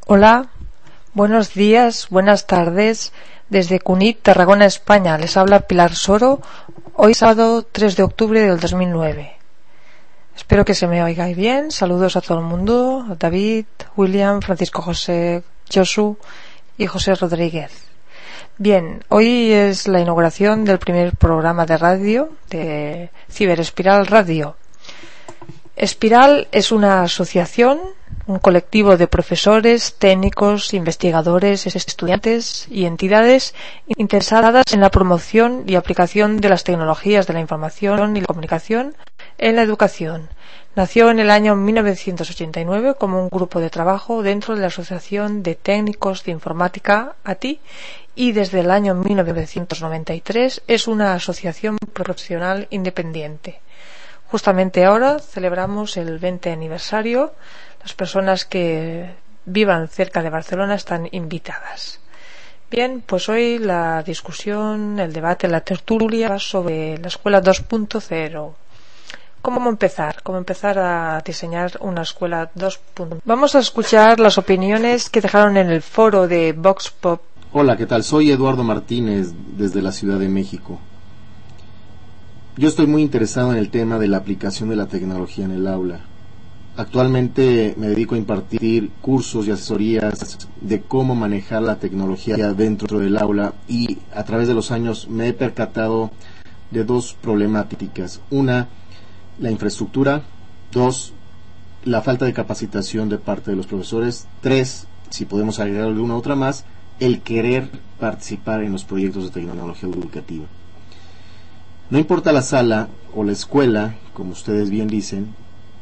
Hola, buenos días, buenas tardes. Desde Cunit, Tarragona, España, les habla Pilar Soro. Hoy sábado 3 de octubre del 2009. Espero que se me oiga bien. Saludos a todo el mundo, a David, William, Francisco José, Josu y José Rodríguez. Bien, hoy es la inauguración del primer programa de radio de Ciberespiral Radio. Espiral es una asociación, un colectivo de profesores, técnicos, investigadores, estudiantes y entidades interesadas en la promoción y aplicación de las tecnologías de la información y la comunicación en la educación. Nació en el año 1989 como un grupo de trabajo dentro de la Asociación de Técnicos de Informática ATI y desde el año 1993 es una asociación profesional independiente. Justamente ahora celebramos el 20 aniversario. Las personas que vivan cerca de Barcelona están invitadas. Bien, pues hoy la discusión, el debate, la tertulia va sobre la escuela 2.0. ¿Cómo empezar? ¿Cómo empezar a diseñar una escuela 2.0? Vamos a escuchar las opiniones que dejaron en el foro de Vox Pop. Hola, ¿qué tal? Soy Eduardo Martínez desde la Ciudad de México. Yo estoy muy interesado en el tema de la aplicación de la tecnología en el aula. Actualmente me dedico a impartir cursos y asesorías de cómo manejar la tecnología dentro del aula y a través de los años me he percatado de dos problemáticas. Una, la infraestructura. Dos, la falta de capacitación de parte de los profesores. Tres, si podemos agregar alguna otra más, el querer participar en los proyectos de tecnología educativa. No importa la sala o la escuela, como ustedes bien dicen,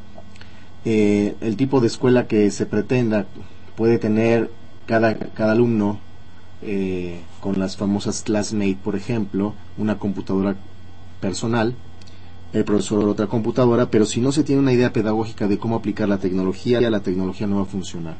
el tipo de escuela que se pretenda puede tener cada alumno con las famosas classmate, por ejemplo, una computadora personal, el profesor otra computadora, pero si no se tiene una idea pedagógica de cómo aplicar la tecnología no va a funcionar.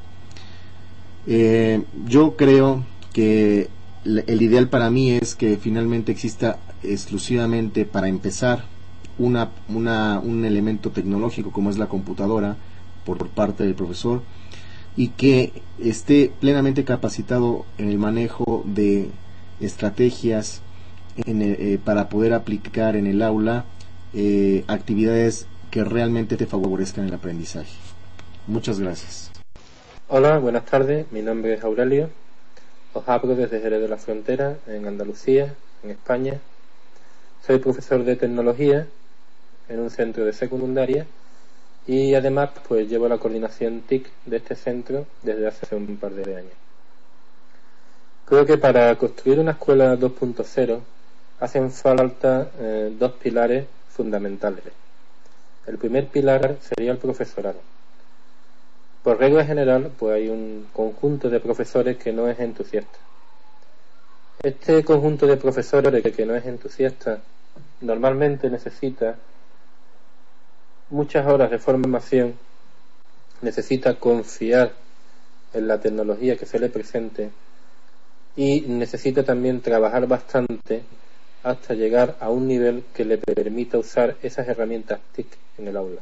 Yo creo que el ideal para mí es que finalmente exista exclusivamente para empezar un elemento tecnológico como es la computadora por parte del profesor y que esté plenamente capacitado en el manejo de estrategias para poder aplicar en el aula actividades que realmente te favorezcan el aprendizaje. Muchas gracias. Hola, buenas tardes, mi nombre es Aurelio, os hablo desde Jerez de la Frontera, en Andalucía, en España. Soy profesor de tecnología en un centro de secundaria y además pues llevo la coordinación TIC de este centro desde hace un par de años. Creo que para construir una escuela 2.0 hacen falta dos pilares fundamentales. El primer pilar sería el profesorado. Por regla general, pues hay un conjunto de profesores que no es entusiasta. Este conjunto de profesores que no es entusiasta normalmente necesita muchas horas de formación, necesita confiar en la tecnología que se le presente y necesita también trabajar bastante hasta llegar a un nivel que le permita usar esas herramientas TIC en el aula.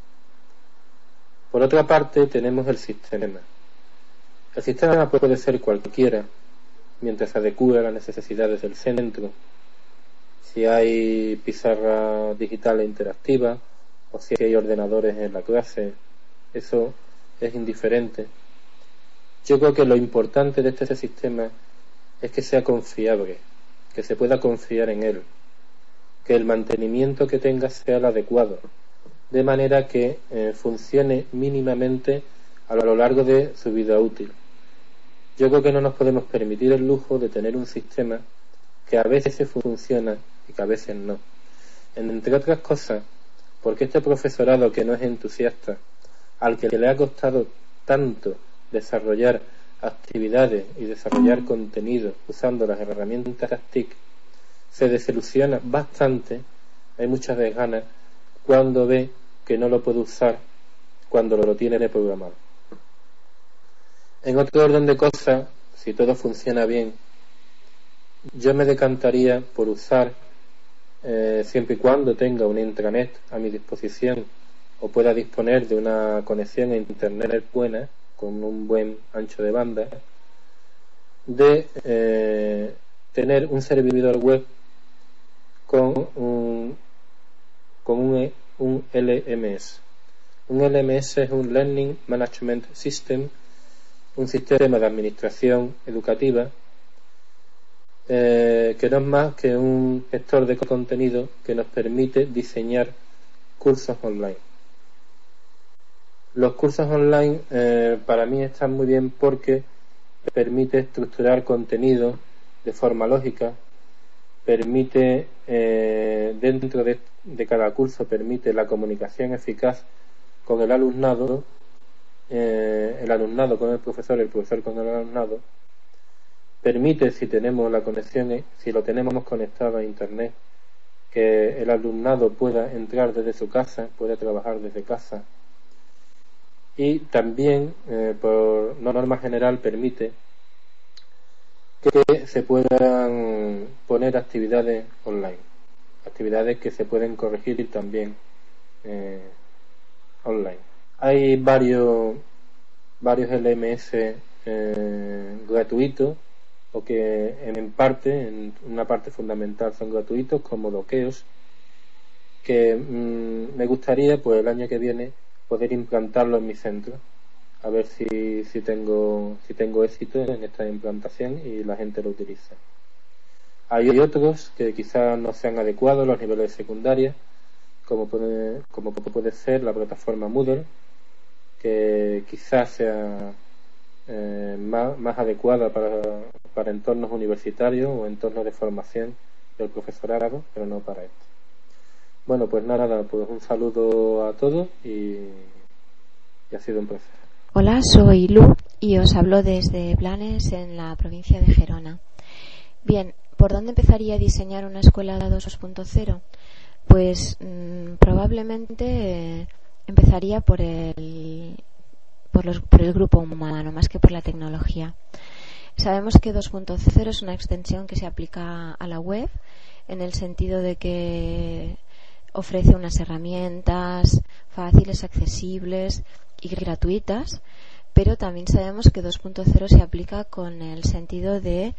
Por otra parte, tenemos el sistema. El sistema puede ser cualquiera, mientras se adecue a las necesidades del centro. Si hay pizarra digital e interactiva, o si hay ordenadores en la clase, eso es indiferente. Yo creo que lo importante de este sistema es que sea confiable, que se pueda confiar en él, que el mantenimiento que tenga sea el adecuado, de manera que funcione mínimamente a lo largo de su vida útil. Yo creo que no nos podemos permitir el lujo de tener un sistema que a veces funciona y que a veces no. Entre otras cosas, porque este profesorado que no es entusiasta, al que le ha costado tanto desarrollar actividades y desarrollar contenido usando las herramientas TIC, se desilusiona bastante, hay muchas desganas, cuando ve que no lo puede usar cuando lo tiene programado. En otro orden de cosas, si todo funciona bien, yo me decantaría por usar, siempre y cuando tenga un intranet a mi disposición o pueda disponer de una conexión a internet buena, con un buen ancho de banda, de tener un servidor web con un LMS. Un LMS es un Learning Management System, un sistema de administración educativa que no es más que un gestor de contenido que nos permite diseñar cursos online. Los cursos online para mí están muy bien porque permite estructurar contenido de forma lógica, permite dentro de cada curso permite la comunicación eficaz con el alumnado con el profesor con el alumnado, permite, si tenemos la conexión, si lo tenemos conectado a internet, que el alumnado pueda entrar desde su casa, pueda trabajar desde casa, y también por norma general permite que se puedan poner actividades online, actividades que se pueden corregir también online. Hay varios LMS gratuitos, o que en una parte fundamental son gratuitos, como Dokeos, que me gustaría pues el año que viene poder implantarlo en mi centro, a ver si tengo éxito en esta implantación y la gente lo utiliza. Hay otros que quizás no sean adecuados a los niveles de secundaria, como puede ser la plataforma Moodle, que quizás sea más adecuada para entornos universitarios o entornos de formación del profesorado, pero no para esto. Bueno, pues nada, pues un saludo a todos y ha sido un placer. Hola, soy Lu y os hablo desde Blanes, en la provincia de Gerona. Bien, ¿por dónde empezaría a diseñar una escuela 2.0? Pues probablemente empezaría por el grupo humano, más que por la tecnología. Sabemos que 2.0 es una extensión que se aplica a la web, en el sentido de que ofrece unas herramientas fáciles, accesibles y gratuitas, pero también sabemos que 2.0 se aplica con el sentido de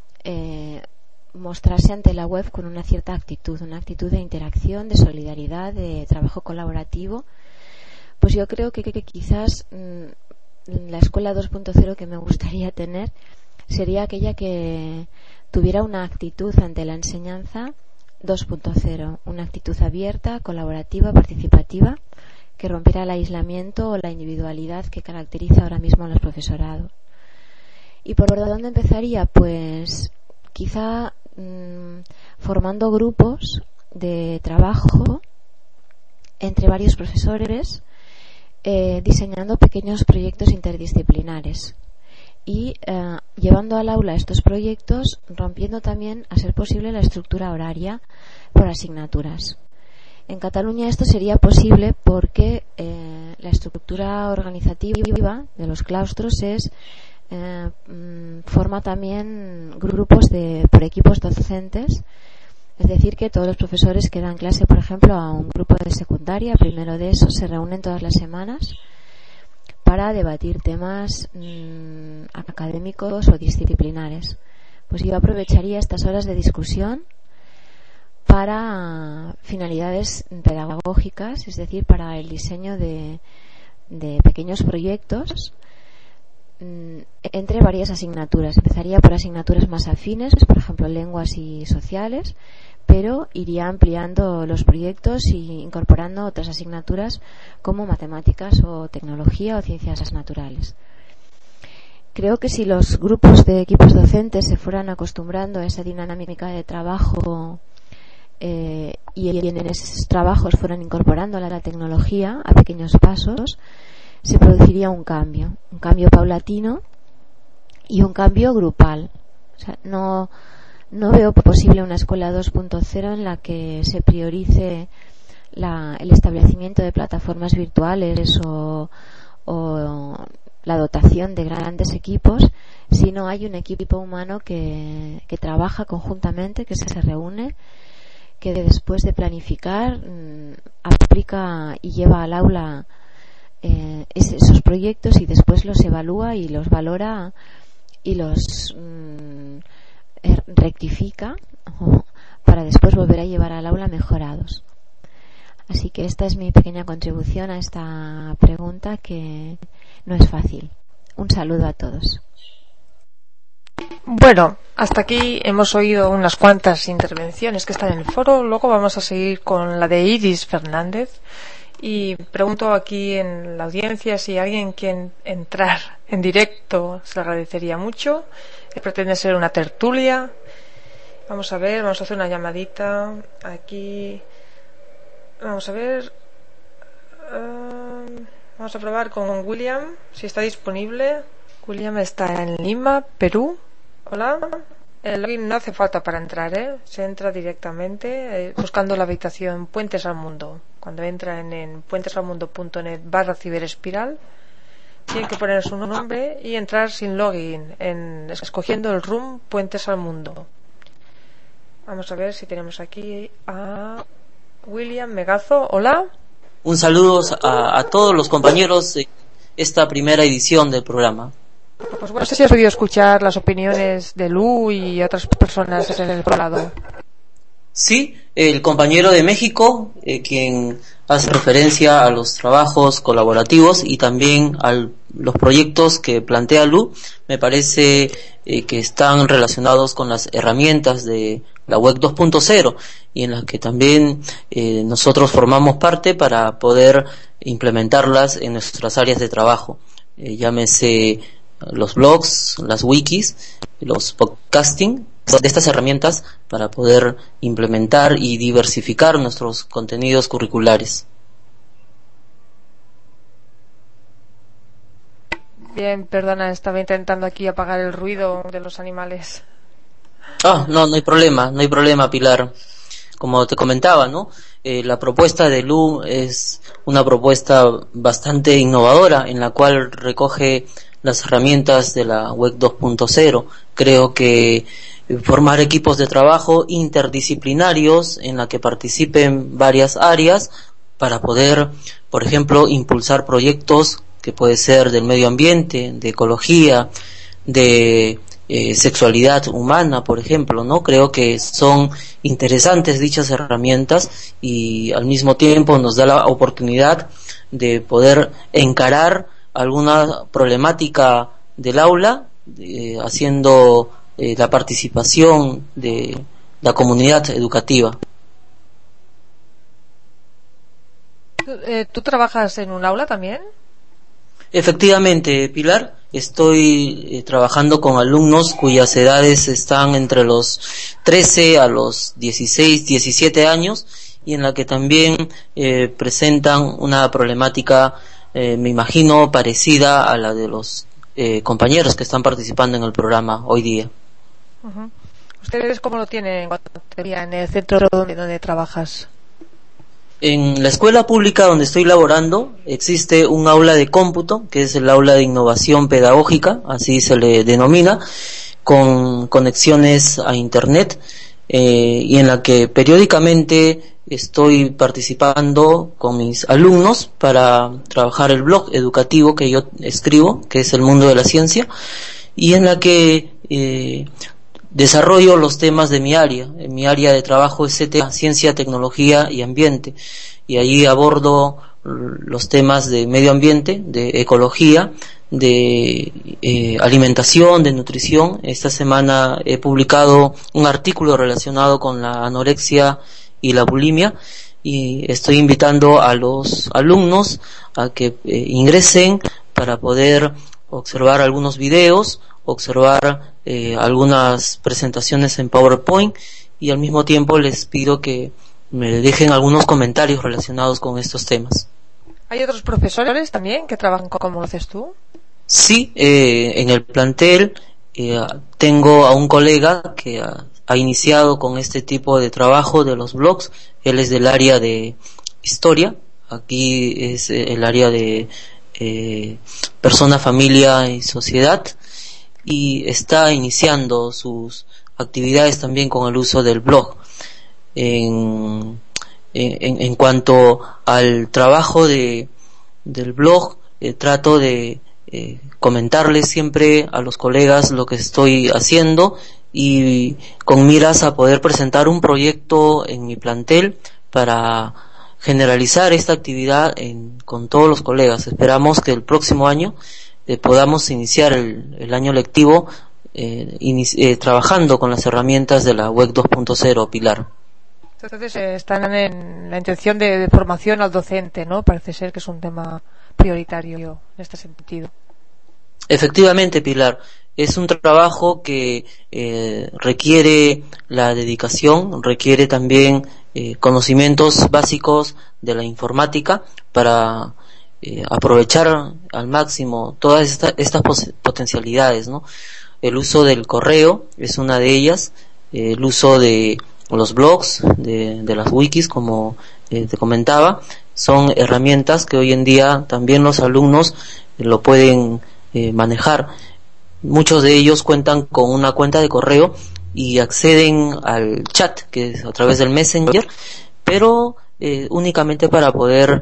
mostrarse ante la web con una cierta actitud, una actitud de interacción, de solidaridad, de trabajo colaborativo. Pues yo creo que quizás la escuela 2.0 que me gustaría tener sería aquella que tuviera una actitud ante la enseñanza 2.0, una actitud abierta, colaborativa, participativa, que rompiera el aislamiento o la individualidad que caracteriza ahora mismo a los profesorados. ¿Y por dónde empezaría? Pues quizá formando grupos de trabajo entre varios profesores, diseñando pequeños proyectos interdisciplinares y llevando al aula estos proyectos, rompiendo también, a ser posible, la estructura horaria por asignaturas. En Cataluña esto sería posible porque la estructura organizativa de los claustros forma también grupos por equipos docentes, es decir, que todos los profesores que dan clase, por ejemplo, a un grupo de secundaria, primero de eso, se reúnen todas las semanas para debatir temas académicos o disciplinares. Pues yo aprovecharía estas horas de discusión para finalidades pedagógicas, es decir, para el diseño de pequeños proyectos entre varias asignaturas. Empezaría por asignaturas más afines, por ejemplo, lenguas y sociales, pero iría ampliando los proyectos y incorporando otras asignaturas como matemáticas o tecnología o ciencias naturales. Creo que si los grupos de equipos docentes se fueran acostumbrando a esa dinámica de trabajo y en esos trabajos fueran incorporando la tecnología a pequeños pasos, se produciría un cambio paulatino y un cambio grupal. O sea, no veo posible una escuela 2.0 en la que se priorice el establecimiento de plataformas virtuales o la dotación de grandes equipos, si no hay un equipo humano que trabaja conjuntamente, que se reúne, que después de planificar aplica y lleva al aula esos proyectos y después los evalúa y los valora y los rectifica para después volver a llevar al aula mejorados. Así que esta es mi pequeña contribución a esta pregunta, que no es fácil. Un saludo a todos. Bueno, hasta aquí hemos oído unas cuantas intervenciones que están en el foro. Luego vamos a seguir con la de Iris Fernández. Y pregunto aquí en la audiencia si alguien quiere entrar en directo, se le agradecería mucho. Pretende ser una tertulia. Vamos a ver, vamos a hacer una llamadita aquí. Vamos a ver. Vamos a probar con William, si está disponible. William está en Lima, Perú. Hola. El login no hace falta para entrar, se entra directamente buscando la habitación Puentes al Mundo. Cuando entra en puentesalmundo.net/ciberespiral, tienen que poner su nombre y entrar sin login, escogiendo el room Puentes al Mundo. Vamos a ver si tenemos aquí a William Megazo. Hola. Un saludo a todos los compañeros de esta primera edición del programa. Pues bueno, no sé si has podido escuchar las opiniones de Lu y otras personas en el lado. Sí, el compañero de México, quien hace referencia a los trabajos colaborativos y también a los proyectos que plantea Lu, me parece que están relacionados con las herramientas de la web 2.0 y en las que también nosotros formamos parte para poder implementarlas en nuestras áreas de trabajo. Llámese los blogs, las wikis, los podcasting, de estas herramientas para poder implementar y diversificar nuestros contenidos curriculares. Bien, perdona, estaba intentando aquí apagar el ruido de los animales. No hay problema, Pilar. Como te comentaba, ¿no? La propuesta de Lu es una propuesta bastante innovadora en la cual recoge las herramientas de la web 2.0. Creo que formar equipos de trabajo interdisciplinarios en la que participen varias áreas para poder, por ejemplo, impulsar proyectos que puede ser del medio ambiente, de ecología, de sexualidad humana, por ejemplo, ¿no? Creo que son interesantes dichas herramientas y al mismo tiempo nos da la oportunidad de poder encarar alguna problemática del aula, haciendo la participación de la comunidad educativa. ¿Tú trabajas en un aula también? Efectivamente, Pilar, estoy trabajando con alumnos cuyas edades están entre los 13 a los 16, 17 años y en la que también presentan una problemática, me imagino, parecida a la de los compañeros que están participando en el programa hoy día. Uh-huh. ¿Ustedes cómo lo tienen en el centro donde trabajas? En la escuela pública donde estoy laborando existe un aula de cómputo, que es el aula de innovación pedagógica, así se le denomina, con conexiones a internet, y en la que periódicamente estoy participando con mis alumnos para trabajar el blog educativo que yo escribo, que es El Mundo de la Ciencia, y en la que desarrollo los temas de mi área. En mi área de trabajo es ciencia, tecnología y ambiente, y allí abordo los temas de medio ambiente, de ecología, de alimentación, de nutrición. Esta semana he publicado un artículo relacionado con la anorexia y la bulimia, y estoy invitando a los alumnos a que ingresen para poder observar algunos videos, observar algunas presentaciones en PowerPoint, y al mismo tiempo les pido que me dejen algunos comentarios relacionados con estos temas. ¿Hay otros profesores también que trabajan como lo haces tú? Sí, en el plantel tengo a un colega que ha iniciado con este tipo de trabajo de los blogs. Él es del área de historia, aquí es el área de persona, familia y sociedad, y está iniciando sus actividades también con el uso del blog. En cuanto al trabajo de del blog, trato de comentarles siempre a los colegas lo que estoy haciendo, y con miras a poder presentar un proyecto en mi plantel para generalizar esta actividad con todos los colegas. Esperamos que el próximo año podamos iniciar el año lectivo trabajando con las herramientas de la web 2.0, Pilar. Entonces están en la intención de formación al docente, ¿no? Parece ser que es un tema prioritario en este sentido. Efectivamente, Pilar, es un trabajo que requiere la dedicación, requiere también conocimientos básicos de la informática para aprovechar al máximo todas estas potencialidades, ¿no? El uso del correo es una de ellas, el uso de los blogs, de las wikis, como te comentaba, son herramientas que hoy en día también los alumnos lo pueden manejar. Muchos de ellos cuentan con una cuenta de correo y acceden al chat, que es a través del Messenger, pero únicamente para poder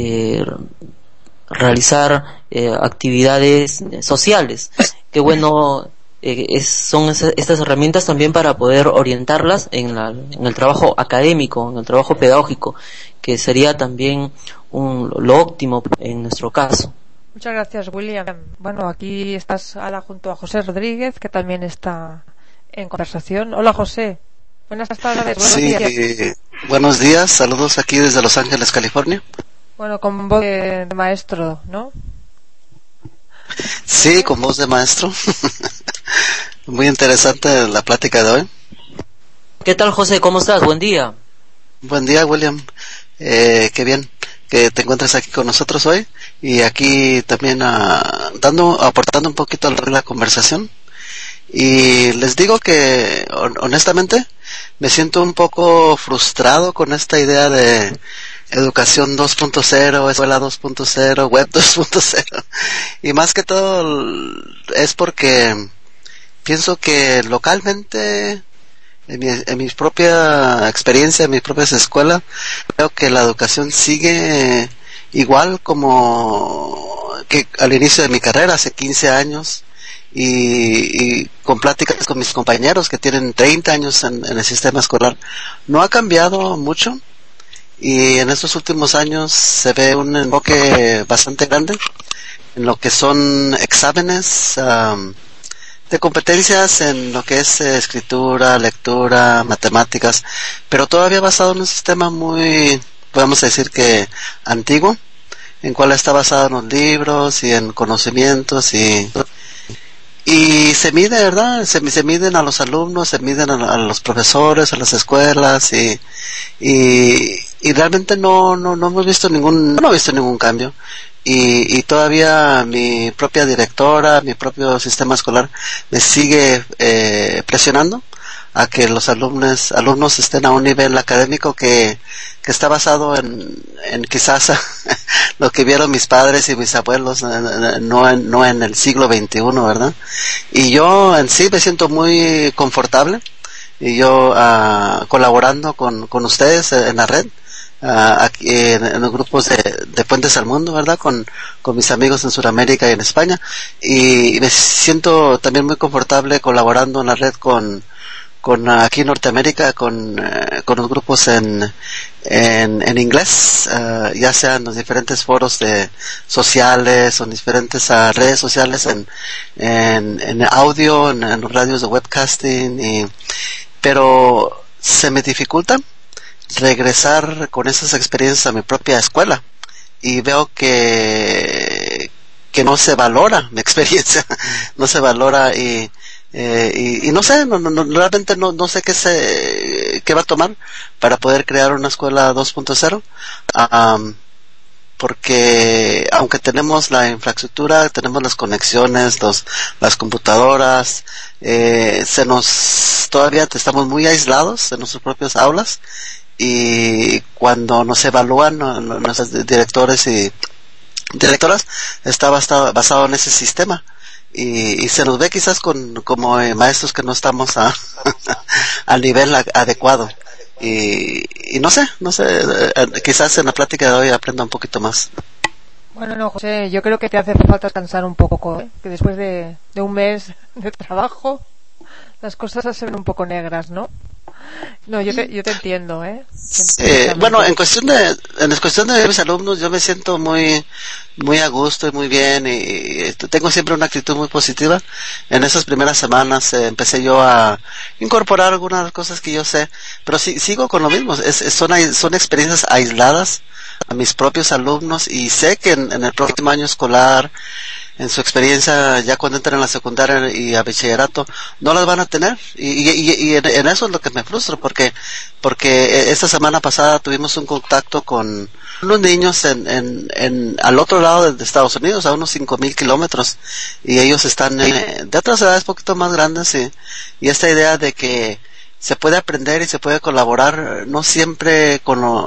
realizar actividades sociales. Que bueno, son estas herramientas también para poder orientarlas en el trabajo académico, en el trabajo pedagógico, que sería también lo óptimo en nuestro caso. Muchas gracias, William. Bueno, aquí estás ahora junto a José Rodríguez, que también está en conversación. Hola, José. Buenas tardes. Buenos días. Buenos días. Saludos aquí desde Los Ángeles, California. Bueno, con voz de maestro, ¿no? Sí, con voz de maestro. Muy interesante la plática de hoy. ¿Qué tal, José? ¿Cómo estás? Buen día. Buen día, William. Qué bien que te encuentres aquí con nosotros hoy, y aquí también aportando un poquito a la conversación. Y les digo que honestamente me siento un poco frustrado con esta idea de educación 2.0, escuela 2.0, web 2.0, y más que todo es porque pienso que localmente, en mi propia experiencia, en mis propias escuelas, creo que la educación sigue igual como que al inicio de mi carrera, hace 15 años, y con pláticas con mis compañeros que tienen 30 años en el sistema escolar. No ha cambiado mucho, y en estos últimos años se ve un enfoque bastante grande en lo que son exámenes de competencias en lo que es escritura, lectura, matemáticas, pero todavía basado en un sistema muy, podemos decir que antiguo, en cual está basado en los libros y en conocimientos, y se mide, ¿verdad? Se miden a los alumnos, se miden a los profesores, a las escuelas, y realmente no he visto ningún cambio. Y todavía mi propia directora, mi propio sistema escolar me sigue presionando a que los alumnos estén a un nivel académico que está basado en quizás lo que vieron mis padres y mis abuelos, no en el siglo XXI, ¿verdad? Y yo en sí me siento muy confortable, y yo colaborando con ustedes en la red, aquí en los grupos de Puentes al Mundo, ¿verdad? Con mis amigos en Sudamérica y en España, y me siento también muy confortable colaborando en la red con aquí en Norteamérica, con los grupos en inglés, ya sean los diferentes foros sociales o diferentes redes sociales en audio, en los radios de webcasting, pero se me dificulta regresar con esas experiencias a mi propia escuela, y veo que no se valora mi experiencia, no se valora, y no sé, realmente no sé qué va a tomar para poder crear una escuela 2.0, porque aunque tenemos la infraestructura, tenemos las conexiones, las computadoras, todavía estamos muy aislados en nuestras propias aulas, y cuando nos evalúan nuestros directores y directoras, está basado en ese sistema, y se nos ve quizás como maestros que no estamos al nivel adecuado, y no sé, quizás en la plática de hoy aprenda un poquito más. Bueno, no, José, yo creo que te hace falta descansar un poco, ¿eh? Que después de un mes de trabajo las cosas se ven un poco negras, ¿no? No, yo te entiendo, ¿eh? Bueno, en cuestión de mis alumnos, yo me siento muy a gusto y muy bien, y tengo siempre una actitud muy positiva. En esas primeras semanas empecé yo a incorporar algunas cosas que yo sé, pero sigo con lo mismo. Son experiencias aisladas a mis propios alumnos, y sé que en el próximo año escolar, en su experiencia ya cuando entran a la secundaria y a bachillerato, no las van a tener, y en eso es lo que me frustra, porque esta semana pasada tuvimos un contacto con unos niños al otro lado de Estados Unidos, a unos 5,000 kilómetros, y ellos están de otras edades poquito más grandes, y esta idea de que se puede aprender y se puede colaborar, no siempre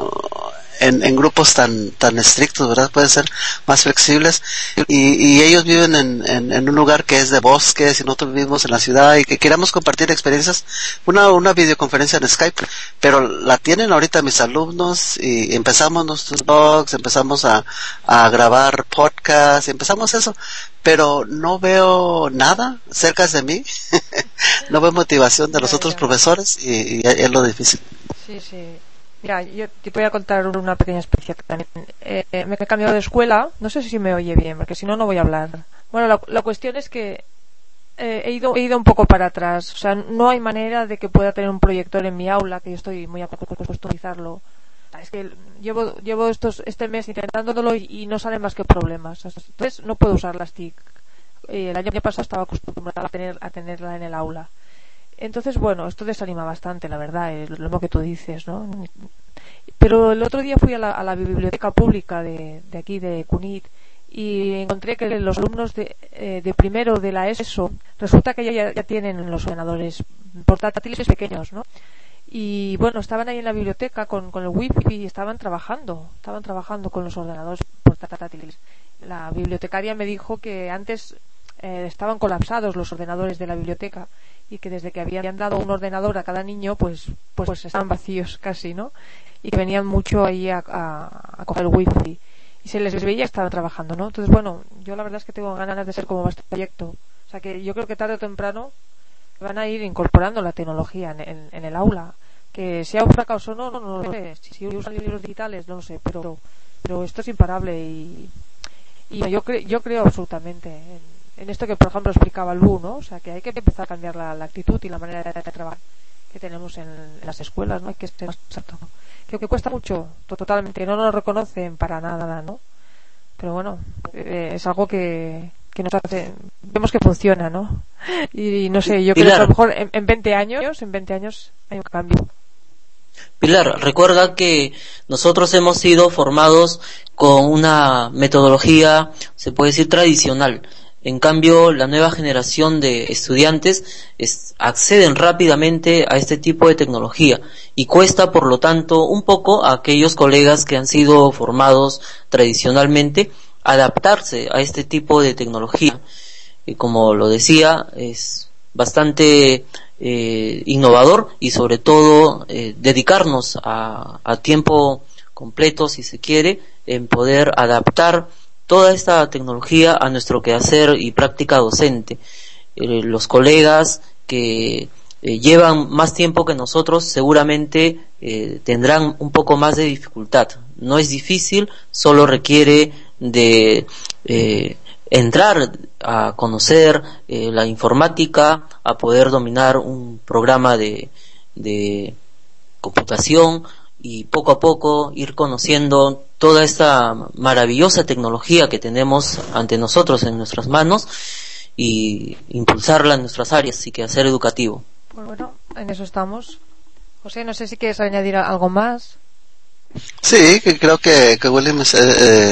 en grupos tan estrictos, ¿verdad? Pueden ser más flexibles, y ellos viven en un lugar que es de bosques, y nosotros vivimos en la ciudad, y que queramos compartir experiencias, una videoconferencia en Skype, pero la tienen ahorita mis alumnos, y empezamos nuestros blogs, empezamos a grabar podcasts, empezamos eso, pero no veo nada cerca de mí, no veo motivación de los otros profesores, y es lo difícil. Sí. Mira, yo te voy a contar una pequeña experiencia también. Me he cambiado de escuela, no sé si me oye bien, porque si no, no voy a hablar. Bueno, la cuestión es que he ido un poco para atrás. O sea, no hay manera de que pueda tener un proyector en mi aula, que yo estoy muy acostumbrado a customizarlo. Es que llevo este mes intentándolo y no salen más que problemas. Entonces no puedo usar las TIC. El año pasado estaba acostumbrada a tenerla en el aula. Entonces, bueno, esto desanima bastante, la verdad, es lo mismo que tú dices, ¿no? Pero el otro día fui a la biblioteca pública de aquí, de Cunit, y encontré que los alumnos de primero de la ESO, resulta que ya tienen los ordenadores portátiles pequeños, ¿no? Y bueno, estaban ahí en la biblioteca con el wifi y estaban trabajando con los ordenadores portátiles. La bibliotecaria me dijo que antes estaban colapsados los ordenadores de la biblioteca, y que desde que habían dado un ordenador a cada niño, pues estaban vacíos casi, ¿no? Y que venían mucho ahí a coger el wifi, y se les veía que estaban trabajando, ¿no? Entonces, bueno, yo la verdad es que tengo ganas de ser como este proyecto. O sea, que yo creo que tarde o temprano van a ir incorporando la tecnología en el aula. Que sea un fracaso o no lo sé. Si usan libros digitales, no lo sé, pero esto es imparable, y yo creo absolutamente en esto que, por ejemplo, explicaba Lu, ¿no? O sea, que hay que empezar a cambiar la actitud y la manera de trabajar que tenemos en las escuelas, ¿no? Hay que ser más exacto. Creo que cuesta mucho, totalmente, no nos reconocen para nada, ¿no? Pero bueno, es algo que nos hace, vemos que funciona, ¿no? Y no sé, yo creo que a lo mejor en 20 años hay un cambio. Pilar, recuerda que nosotros hemos sido formados con una metodología, se puede decir, tradicional. En cambio, la nueva generación de estudiantes acceden rápidamente a este tipo de tecnología, y cuesta, por lo tanto, un poco a aquellos colegas que han sido formados tradicionalmente adaptarse a este tipo de tecnología. Y como lo decía, es bastante innovador, y sobre todo dedicarnos a tiempo completo, si se quiere, en poder adaptar toda esta tecnología a nuestro quehacer y práctica docente. Los colegas que llevan más tiempo que nosotros seguramente tendrán un poco más de dificultad. No es difícil, solo requiere de entrar a conocer la informática, a poder dominar un programa de computación, y poco a poco ir conociendo toda esta maravillosa tecnología que tenemos ante nosotros en nuestras manos, y impulsarla en nuestras áreas y quehacer educativo. Bueno, en eso estamos. José, no sé si quieres añadir algo más. Sí, que creo que William estoy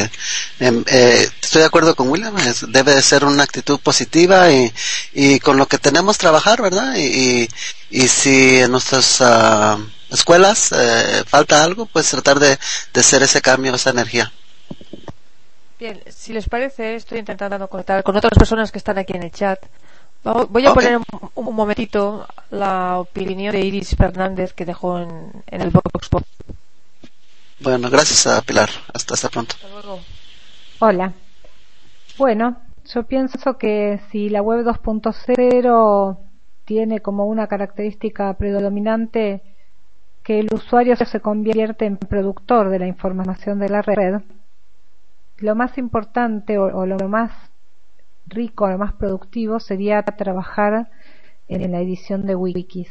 de acuerdo con William, debe de ser una actitud positiva, y con lo que tenemos trabajar, ¿verdad? Y si en nuestras escuelas falta algo, pues tratar de hacer ese cambio, esa energía. Bien, si les parece, estoy intentando conectar con otras personas que están aquí en el chat. Voy a poner un momentito la opinión de Iris Fernández que dejó en el Vox Pop. Bueno, gracias a Pilar. Hasta pronto. Hasta luego. Hola. Bueno, yo pienso que si la web 2.0 tiene como una característica predominante que el usuario se convierte en productor de la información de la red, lo más importante o lo más rico, lo más productivo sería trabajar en la edición de wikis.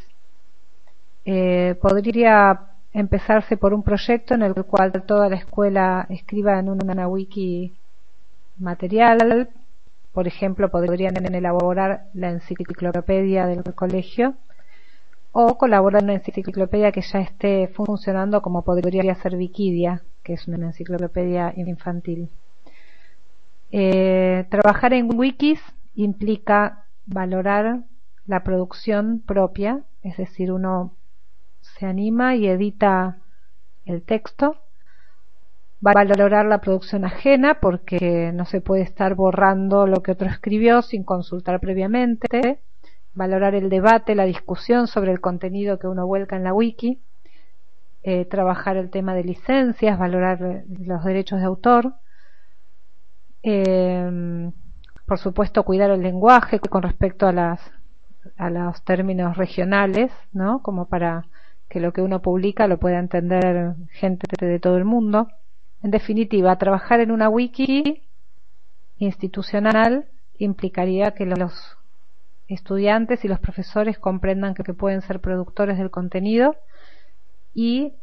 Podría empezarse por un proyecto en el cual toda la escuela escriba en una wiki material. Por ejemplo, podrían elaborar la enciclopedia del colegio o colaborar en una enciclopedia que ya esté funcionando, como podría ser Wikidia, que es una enciclopedia infantil. Trabajar en wikis implica valorar la producción propia, es decir, uno se anima y edita el texto. Va a valorar la producción ajena, porque no se puede estar borrando lo que otro escribió sin consultar previamente. Valorar el debate, la discusión sobre el contenido que uno vuelca en la wiki. Trabajar el tema de licencias, valorar los derechos de autor. Por supuesto, cuidar el lenguaje con respecto a los términos regionales, ¿no? Como para que lo que uno publica lo pueda entender gente de todo el mundo. En definitiva, trabajar en una wiki institucional implicaría que los estudiantes y los profesores comprendan que pueden ser productores del contenido y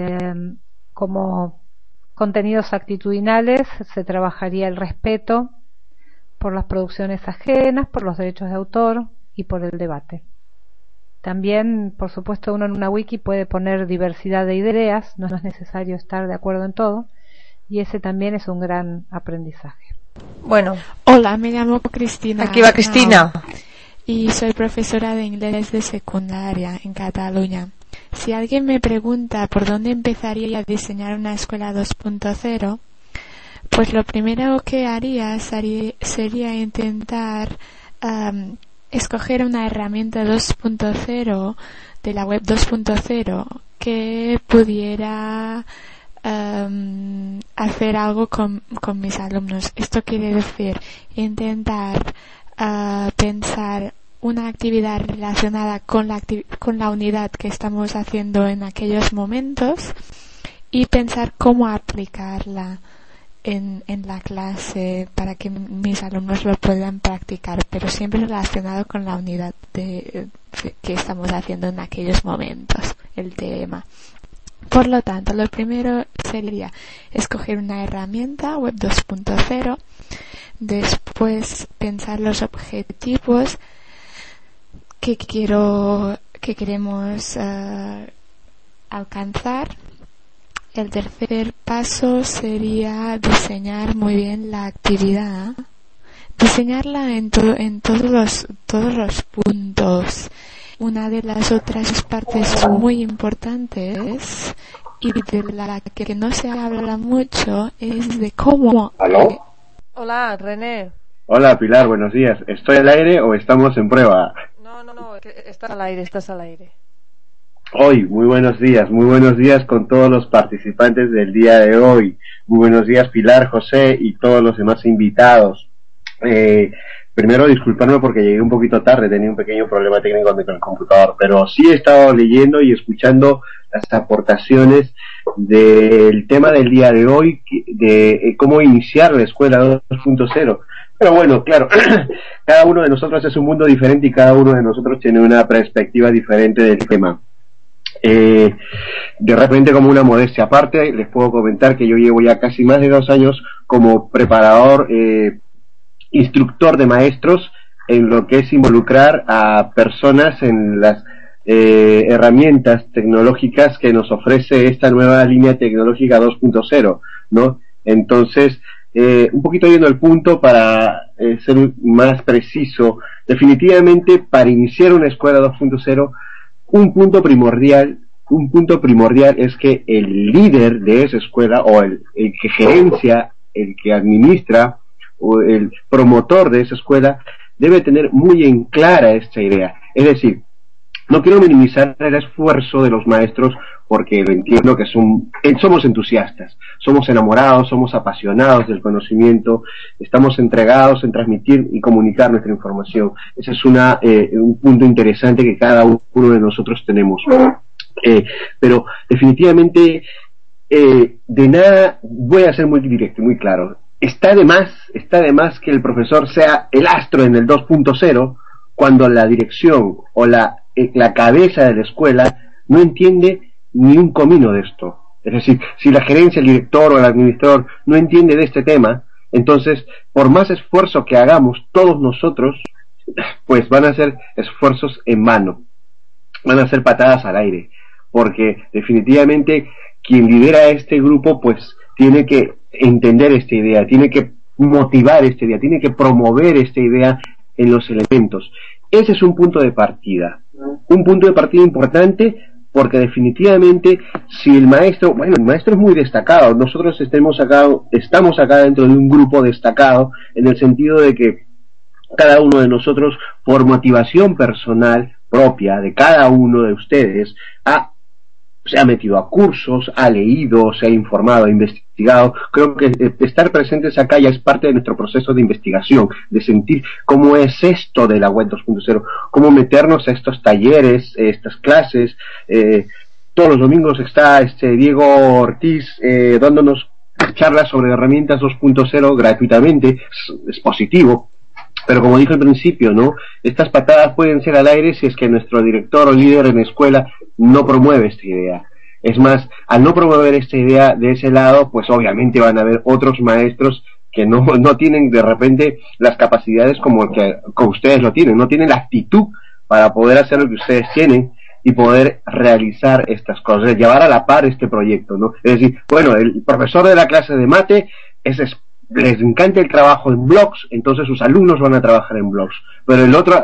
como contenidos actitudinales se trabajaría el respeto por las producciones ajenas, por los derechos de autor y por el debate. También, por supuesto, uno en una wiki puede poner diversidad de ideas, no es necesario estar de acuerdo en todo, y ese también es un gran aprendizaje. Bueno. Hola, me llamo Cristina. Aquí va Cristina. Y soy profesora de inglés de secundaria en Cataluña. Si alguien me pregunta por dónde empezaría a diseñar una escuela 2.0, pues lo primero que haría sería intentar escoger una herramienta 2.0 de la web 2.0 que pudiera hacer algo con mis alumnos. Esto quiere decir intentar pensar una actividad relacionada con la unidad que estamos haciendo en aquellos momentos y pensar cómo aplicarla en la clase para que mis alumnos lo puedan practicar, pero siempre relacionado con la unidad que estamos haciendo en aquellos momentos, el tema. Por lo tanto, lo primero sería escoger una herramienta web 2.0, después pensar los objetivos que queremos alcanzar. El tercer paso sería diseñar muy bien la actividad, diseñarla en todos los puntos. Una de las otras partes muy importantes y de la que no se habla mucho es de cómo... ¿Aló? Hola, René. Hola, Pilar, buenos días. ¿Estoy al aire o estamos en prueba? No, estás al aire. Hoy, muy buenos días con todos los participantes del día de hoy. Muy buenos días, Pilar, José y todos los demás invitados. Primero, disculparme porque llegué un poquito tarde, tenía un pequeño problema técnico con el computador, pero sí he estado leyendo y escuchando las aportaciones del tema del día de hoy, de cómo iniciar la escuela 2.0. Pero bueno, claro, cada uno de nosotros es un mundo diferente y cada uno de nosotros tiene una perspectiva diferente del tema. De repente, como una modestia aparte, les puedo comentar que yo llevo ya casi más de 2 años como preparador, instructor de maestros en lo que es involucrar a personas en las herramientas tecnológicas que nos ofrece esta nueva línea tecnológica 2.0, ¿no? Entonces, un poquito yendo al punto para ser más preciso, definitivamente para iniciar una escuela 2.0, un punto primordial es que el líder de esa escuela o el que gerencia, el que administra o el promotor de esa escuela debe tener muy en clara esta idea. Es decir, No quiero minimizar el esfuerzo de los maestros porque lo entiendo que somos entusiastas, somos enamorados, somos apasionados del conocimiento, estamos entregados en transmitir y comunicar nuestra información. Ese es un punto interesante que cada uno de nosotros tenemos. Pero definitivamente de nada, voy a ser muy directo y muy claro. Está de más que el profesor sea el astro en el 2.0 cuando la dirección o la cabeza de la escuela no entiende ni un comino de esto. Es decir, si la gerencia, el director o el administrador no entiende de este tema, entonces, por más esfuerzo que hagamos todos nosotros, pues van a ser esfuerzos en vano, van a ser patadas al aire, porque definitivamente quien lidera este grupo pues tiene que entender esta idea, tiene que motivar esta idea, tiene que promover esta idea en los elementos. Ese es un punto de partida importante, porque definitivamente si el maestro es muy destacado, nosotros estamos acá dentro de un grupo destacado, en el sentido de que cada uno de nosotros, por motivación personal propia de cada uno de ustedes, se ha metido a cursos, ha leído, se ha informado, ha investigado. Creo que estar presentes acá ya es parte de nuestro proceso de investigación, de sentir cómo es esto de la web 2.0, cómo meternos a estos talleres, estas clases. Todos los domingos está Diego Ortiz dándonos charlas sobre herramientas 2.0 gratuitamente. Es positivo. Pero como dije al principio, ¿no? Estas patadas pueden ser al aire si es que nuestro director o líder en la escuela no promueve esta idea. Es más, al no promover esta idea de ese lado, pues obviamente van a haber otros maestros que no tienen de repente las capacidades como ustedes lo tienen, no tienen la actitud para poder hacer lo que ustedes tienen y poder realizar estas cosas, llevar a la par este proyecto, ¿no? Es decir, bueno, el profesor de la clase de mate les encanta el trabajo en blogs, entonces sus alumnos van a trabajar en blogs, pero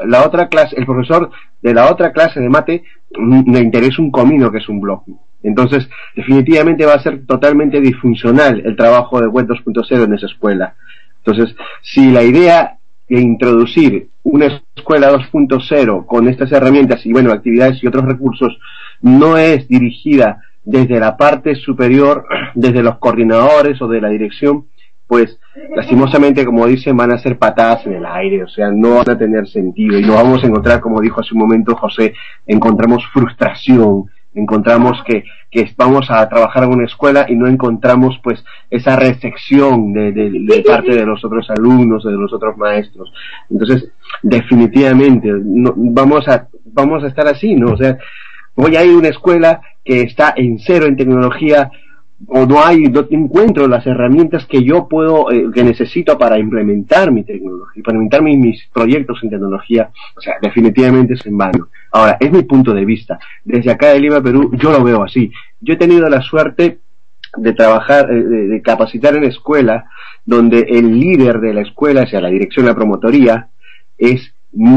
el profesor de la otra clase de mate le interesa un comino que es un blog. Entonces definitivamente va a ser totalmente disfuncional el trabajo de web 2.0 en esa escuela. Entonces, si la idea de introducir una escuela 2.0 con estas herramientas y actividades y otros recursos no es dirigida desde la parte superior, desde los coordinadores o de la dirección, pues lastimosamente, como dicen, van a ser patadas en el aire, o sea, no van a tener sentido y no vamos a encontrar, como dijo hace un momento José, encontramos frustración, encontramos que vamos a trabajar en una escuela y no encontramos pues esa recepción de parte de los otros alumnos o de los otros maestros. Entonces, definitivamente vamos a estar así, ¿no? O sea, hoy hay una escuela que está en cero en tecnología, o no encuentro las herramientas que yo que necesito para implementar mi tecnología, para implementar mis proyectos en tecnología. O sea, definitivamente es en vano. Ahora, es mi punto de vista. Desde acá de Lima, Perú, yo lo veo así. Yo he tenido la suerte de trabajar, de capacitar en escuela, donde el líder de la escuela, o sea, la dirección de la promotoría, es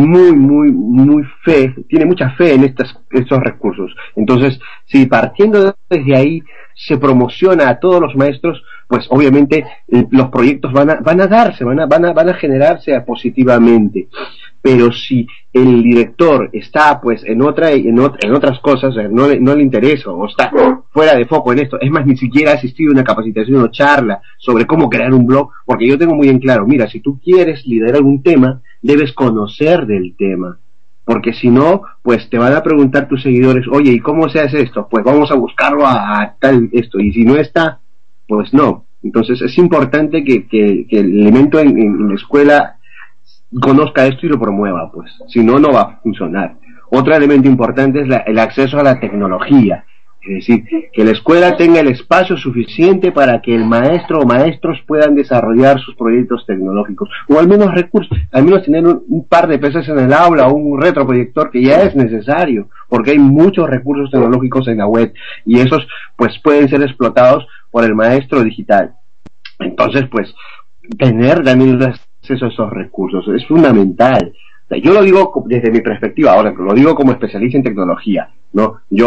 tiene mucha fe en estos recursos. Entonces, si partiendo desde ahí se promociona a todos los maestros, pues obviamente los proyectos van a generarse positivamente. Pero si el director está pues en otras cosas, no le interesa o está fuera de foco en esto, es más, ni siquiera ha asistido a una capacitación o charla sobre cómo crear un blog, porque yo tengo muy en claro, mira, si tú quieres liderar un tema, debes conocer del tema, porque si no, pues te van a preguntar tus seguidores, oye, ¿y cómo se hace esto? Pues vamos a buscarlo a tal esto, y si no está, pues no. Entonces es importante que el elemento en la escuela conozca esto y lo promueva, pues, si no, no va a funcionar. Otro elemento importante es el acceso a la tecnología, es decir, que la escuela tenga el espacio suficiente para que el maestro o maestros puedan desarrollar sus proyectos tecnológicos, o al menos recursos, al menos tener un par de PCs en el aula o un retroproyector, que ya es necesario, porque hay muchos recursos tecnológicos en la web, y esos pues pueden ser explotados por el maestro digital. Entonces, pues, tener también acceso a esos recursos es fundamental. O sea, yo lo digo desde mi perspectiva, ahora lo digo como especialista en tecnología, ¿no? Yo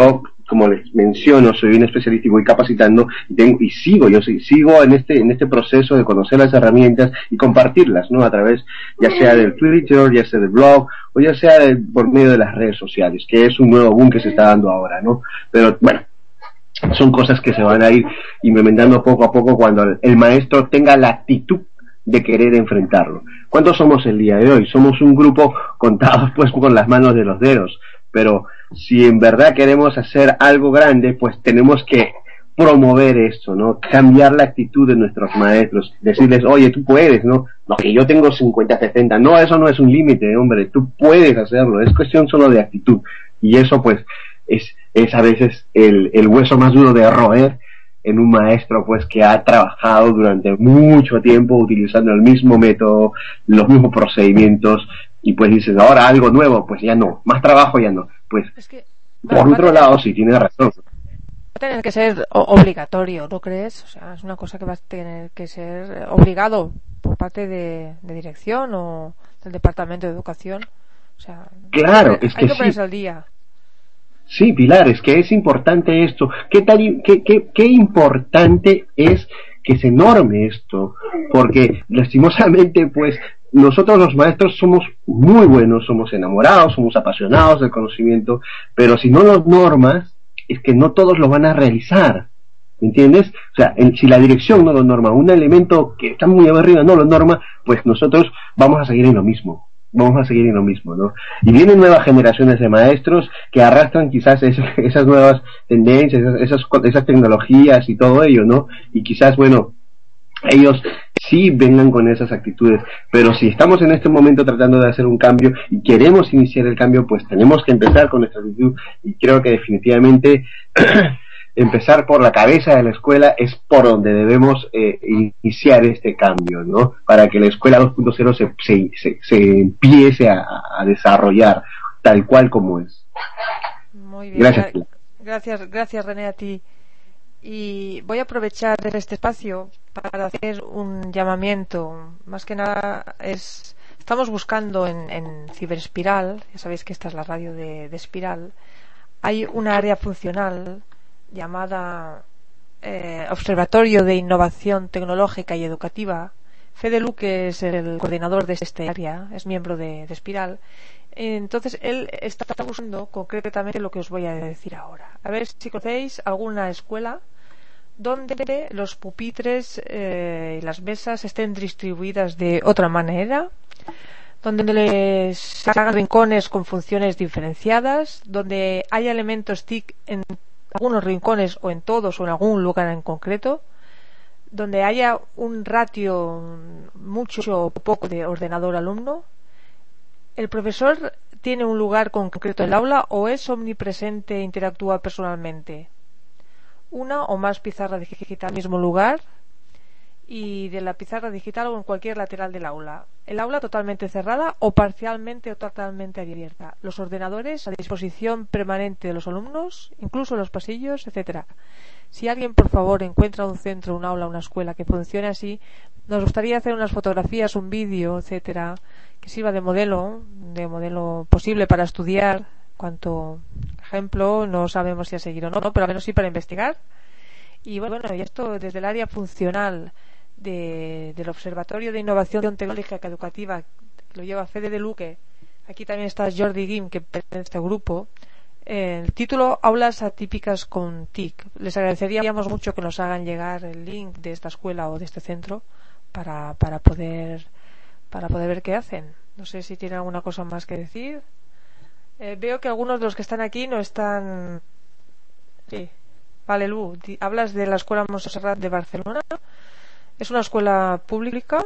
como les menciono, soy un especialista y voy capacitando y sigo en este proceso de conocer las herramientas y compartirlas, ¿no? A través, ya sea del Twitter, ya sea del blog, o ya sea por medio de las redes sociales, que es un nuevo boom que se está dando ahora, ¿no? Pero bueno, son cosas que se van a ir implementando poco a poco cuando el maestro tenga la actitud de querer enfrentarlo. ¿Cuántos somos el día de hoy? Somos un grupo contados pues con las manos de los dedos, pero si en verdad queremos hacer algo grande, pues tenemos que promover esto, ¿no? Cambiar la actitud de nuestros maestros, decirles, oye, tú puedes, ¿no? No, que yo tengo 50, 70, no, eso no es un límite, hombre, tú puedes hacerlo, es cuestión solo de actitud, y eso pues es a veces el hueso más duro de roer en un maestro pues que ha trabajado durante mucho tiempo utilizando el mismo método, los mismos procedimientos, y pues dices, ahora algo nuevo, pues ya no, más trabajo ya no, pues es que, por otro lado sí tiene razón. Va a tener que ser obligatorio, ¿no crees? O sea, es una cosa que va a tener que ser obligado por parte de dirección o del Departamento de Educación. O sea, claro, es que hay que ponerse sí. al día. Sí, Pilar, es que es importante esto. ¿Qué importante es que se norme esto? Porque lastimosamente, pues, nosotros los maestros somos muy buenos, somos enamorados, somos apasionados del conocimiento, pero si no los normas, es que no todos lo van a realizar. ¿Me entiendes? O sea, si la dirección no lo norma, un elemento que está muy arriba no lo norma, pues nosotros vamos a seguir en lo mismo. ¿No? Y vienen nuevas generaciones de maestros que arrastran quizás esas nuevas tendencias, esas tecnologías y todo ello, ¿no? Y quizás, bueno, ellos sí vengan con esas actitudes, pero si estamos en este momento tratando de hacer un cambio y queremos iniciar el cambio, pues tenemos que empezar con nuestra actitud, y creo que definitivamente empezar por la cabeza de la escuela es por donde debemos iniciar este cambio, ¿no? Para que la escuela 2.0 se empiece a desarrollar tal cual como es. Muy bien. Gracias René, a ti. Y voy a aprovechar este espacio para hacer un llamamiento. Más que nada estamos buscando en Ciberespiral, ya sabéis que esta es la radio de Espiral, hay una área funcional llamada Observatorio de Innovación Tecnológica y Educativa. Fede Luque es el coordinador de este área, es miembro de Espiral. Entonces él está buscando concretamente lo que os voy a decir ahora. A ver si conocéis alguna escuela donde los pupitres y las mesas estén distribuidas de otra manera, donde les hagan rincones con funciones diferenciadas, donde haya elementos TIC en algunos rincones o en todos o en algún lugar en concreto, donde haya un ratio mucho o poco de ordenador alumno. ¿El profesor tiene un lugar concreto en el aula o es omnipresente e interactúa personalmente? Una o más pizarras digitales en el mismo lugar, y de la pizarra digital o en cualquier lateral del aula. El aula totalmente cerrada o parcialmente o totalmente abierta. Los ordenadores a disposición permanente de los alumnos, incluso en los pasillos, etcétera. Si alguien, por favor, encuentra un centro, un aula, una escuela que funcione así, nos gustaría hacer unas fotografías, un vídeo, etcétera, que sirva de modelo posible para estudiar. Cuanto ejemplo, no sabemos si a seguir o no, pero al menos sí para investigar. Y bueno, y esto desde el área funcional del Observatorio de Innovación Tecnológica y Educativa, que lo lleva Fede de Luque. Aquí también está Jordi Guim, que pertenece a este grupo. El título: Aulas atípicas con TIC. Les agradeceríamos mucho que nos hagan llegar el link de esta escuela o de este centro para poder ver qué hacen. No sé si tienen alguna cosa más que decir. Veo que algunos de los que están aquí no están. Sí. Vale, Lu, hablas de la Escuela Montserrat de Barcelona. Es una escuela pública.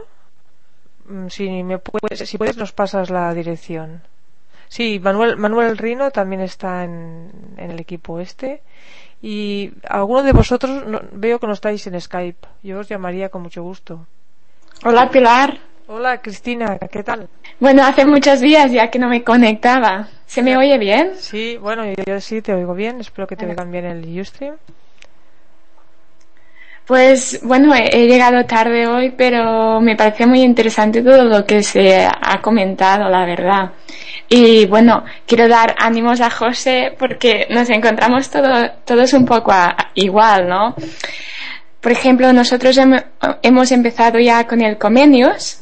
Si puedes, nos pasas la dirección. Sí, Manuel Rino también está en el equipo este. Y algunos de vosotros veo que no estáis en Skype. Yo os llamaría con mucho gusto. Hola, Pilar. Hola, Cristina, ¿qué tal? Bueno, hace muchos días ya que no me conectaba. ¿Se me oye bien? Sí, bueno, yo sí te oigo bien. Espero que te oigan bien el Ustream. Pues bueno, he llegado tarde hoy, pero me parece muy interesante todo lo que se ha comentado, la verdad. Y bueno, quiero dar ánimos a José porque nos encontramos todos un poco igual, ¿no? Por ejemplo, nosotros hemos empezado ya con el Comenius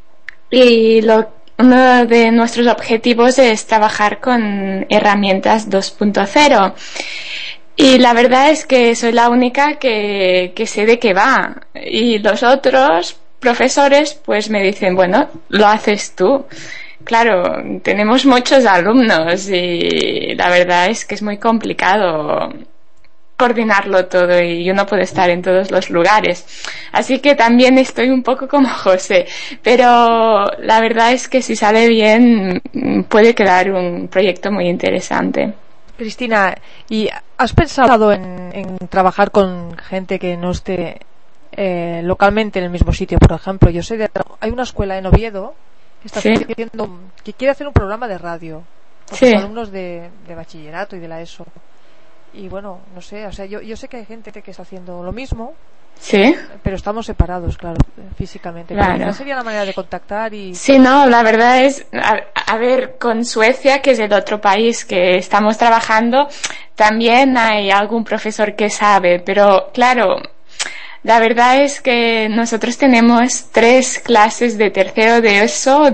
y uno de nuestros objetivos es trabajar con herramientas 2.0. Y la verdad es que soy la única que sé de qué va. Y los otros profesores pues me dicen, bueno, lo haces tú. Claro, tenemos muchos alumnos y la verdad es que es muy complicado coordinarlo todo y yo no puedo estar en todos los lugares. Así que también estoy un poco como José, pero la verdad es que si sale bien puede quedar un proyecto muy interesante. Cristina, ¿y has pensado en trabajar con gente que no esté localmente en el mismo sitio? Por ejemplo, hay una escuela en Oviedo que está que quiere hacer un programa de radio con sus alumnos de bachillerato y de la ESO. Y bueno, no sé, o sea, yo sé que hay gente que está haciendo lo mismo. Sí. Pero estamos separados, claro, físicamente. Claro. Pero sería la manera de contactar y... Sí, no, la verdad es, a ver, con Suecia, que es el otro país que estamos trabajando, también hay algún profesor que sabe, pero claro, la verdad es que nosotros tenemos 3 clases de tercero de ESO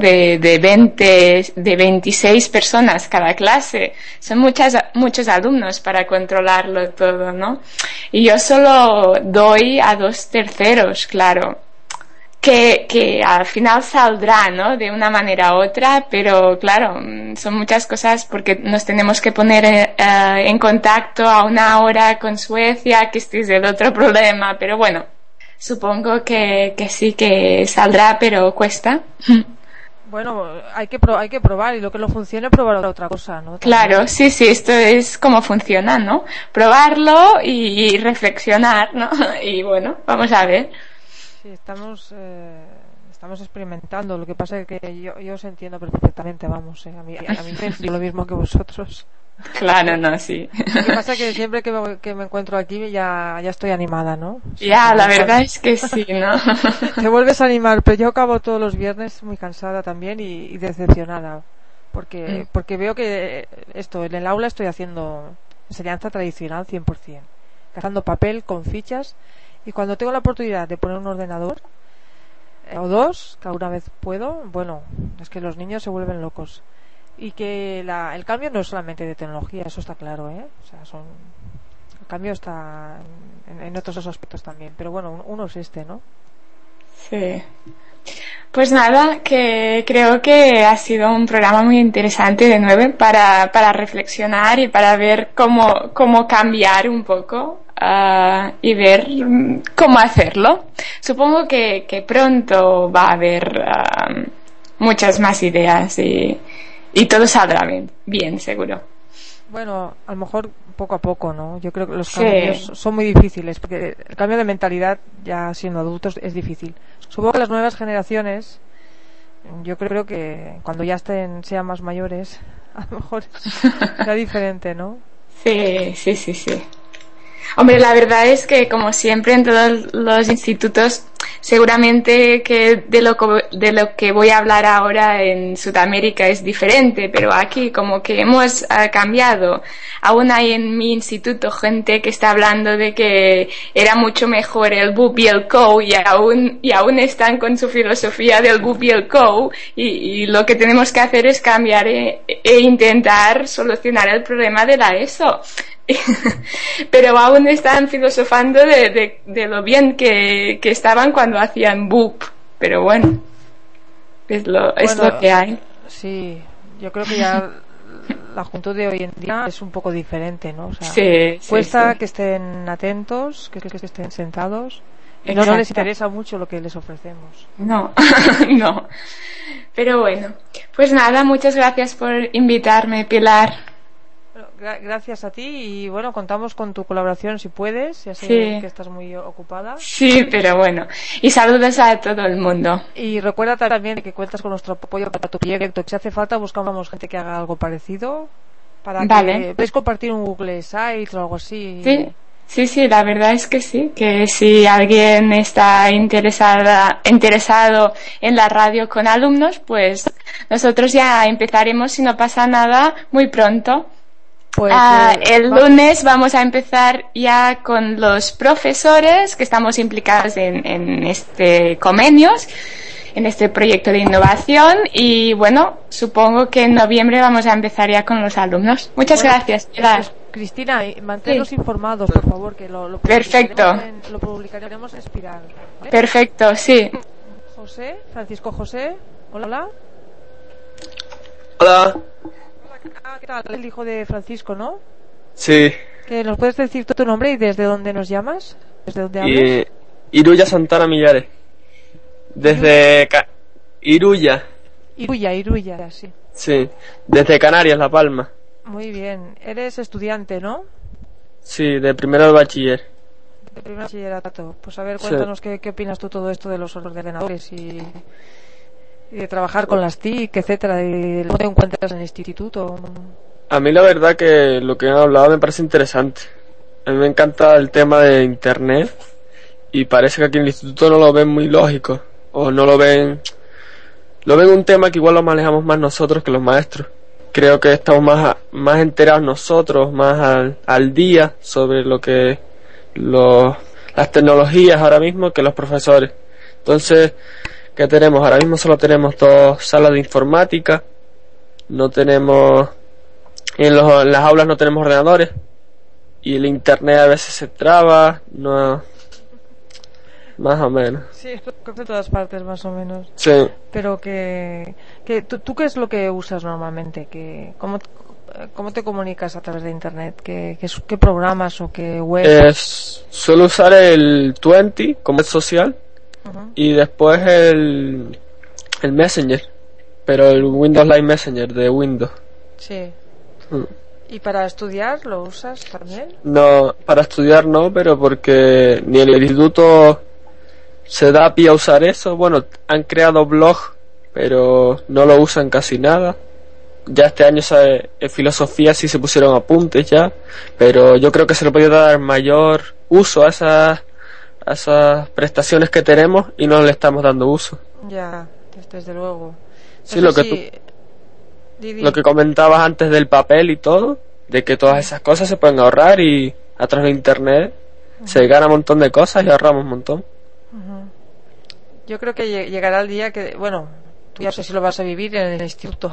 de 26 personas cada clase. Son muchos alumnos para controlarlo todo, ¿no? Y yo solo doy a 2 terceros, claro. Que al final saldrá, ¿no? De una manera u otra, pero claro, son muchas cosas porque nos tenemos que poner en contacto a una hora con Suecia, que este es el otro problema, pero bueno, supongo que sí que saldrá, pero cuesta. Bueno, hay que probar y lo que no funcione, probar otra cosa, ¿no? Claro, sí, esto es como funciona, ¿no? Probarlo y reflexionar, ¿no? Y bueno, vamos a ver. Sí, estamos experimentando. Lo que pasa es que yo os entiendo perfectamente, vamos. A mí me digo lo mismo que vosotros. Claro, no, sí. Lo que pasa es que siempre que me encuentro aquí ya estoy animada, ¿no? Ya, la verdad es que sí, ¿no? Te vuelves a animar, pero yo acabo todos los viernes muy cansada también y decepcionada. Porque veo que en el aula estoy haciendo enseñanza tradicional 100%. Cazando papel con fichas. Y cuando tengo la oportunidad de poner un ordenador o 2, que alguna vez puedo, bueno, es que los niños se vuelven locos. Y que el cambio no es solamente de tecnología, eso está claro, ¿eh? O sea, el cambio está en otros aspectos también. Pero bueno, uno es ¿no? Sí. Pues nada, que creo que ha sido un programa muy interesante de 9 para reflexionar y para ver cómo cambiar un poco y ver cómo hacerlo. Supongo que pronto va a haber muchas más ideas y todo saldrá bien, seguro. Bueno, a lo mejor poco a poco, ¿no? Yo creo que los cambios son muy difíciles, porque el cambio de mentalidad, ya siendo adultos, es difícil. Supongo que las nuevas generaciones, yo creo que cuando ya sean más mayores, a lo mejor será diferente, ¿no? Sí. Hombre, la verdad es que, como siempre en todos los institutos, seguramente que de lo que voy a hablar ahora en Sudamérica es diferente, pero aquí como que hemos cambiado. Aún hay en mi instituto gente que está hablando de que era mucho mejor el BUP y el COU y aún están con su filosofía del BUP y el COU y lo que tenemos que hacer es cambiar e intentar solucionar el problema de la ESO. Pero aún están filosofando de lo bien que estaban cuando hacían BUP, pero bueno, es lo que hay. Sí, yo creo que ya la juventud de hoy en día es un poco diferente, ¿no? O sea, cuesta que estén atentos, que estén sentados y no les interesa mucho lo que les ofrecemos. No, pero bueno, pues nada, muchas gracias por invitarme, Pilar. Gracias a ti y bueno, contamos con tu colaboración si puedes, ya sé que estás muy ocupada. Sí, pero bueno, y saludos a todo el mundo. Y recuerda también que cuentas con nuestro apoyo para tu proyecto. Si hace falta buscamos gente que haga algo parecido para que podáis compartir un Google Sites o algo así. Sí, Sí, la verdad es que sí, que si alguien está interesado en la radio con alumnos, pues nosotros ya empezaremos, si no pasa nada, muy pronto. Pues, el lunes vamos a empezar ya con los profesores que estamos implicados en este convenios, en este proyecto de innovación, y bueno, supongo que en noviembre vamos a empezar ya con los alumnos. Muchas gracias, Pilar. Cristina, manténnos informados, por favor, que lo publicaremos en Espiral, ¿vale? Perfecto, sí. Francisco José, hola. Hola. ¿Qué tal? El hijo de Francisco, ¿no? Sí. ¿Nos puedes decir tu nombre y desde dónde nos llamas? ¿Desde dónde hablas? Iruya Santana Millares. Desde Iruya, sí. Sí, desde Canarias, La Palma. Muy bien. Eres estudiante, ¿no? Sí, de primero de bachiller. De primer bachillerato. Pues a ver, cuéntanos qué opinas tú todo esto de los ordenadores y de trabajar con las TIC, etcétera, y cómo te encuentras en el instituto. A mí la verdad que lo que han hablado me parece interesante. A mí me encanta el tema de internet y parece que aquí en el instituto no lo ven muy lógico, o no lo ven un tema que igual lo manejamos más nosotros que los maestros. Creo que estamos más enterados nosotros, más al día sobre lo que las tecnologías ahora mismo que los profesores. Entonces, ¿qué tenemos? Ahora mismo solo tenemos 2 salas de informática, no tenemos, en las aulas no tenemos ordenadores, y el internet a veces se traba, no, más o menos. Sí, creo que en todas partes más o menos. Sí. Pero ¿tú qué es lo que usas normalmente? ¿Cómo te comunicas a través de internet? ¿Qué programas o qué web? Suelo usar el 20 como red social. Uh-huh. Y después el Messenger, pero el Windows Live Messenger de Windows. Sí. ¿Y para estudiar lo usas también? No, para estudiar no, pero porque ni en el instituto se da pie a usar eso. Bueno, han creado blog, pero no lo usan casi nada. Ya este año en filosofía sí se pusieron apuntes ya, pero yo creo que se le podría dar mayor uso a esas prestaciones que tenemos y no le estamos dando uso. Ya, desde luego. Sí, lo que comentabas antes del papel y todo, de que todas esas cosas se pueden ahorrar y a través de internet se gana un montón de cosas y ahorramos un montón. Yo creo que llegará el día que, bueno, tú ya no sé si lo vas a vivir en el instituto.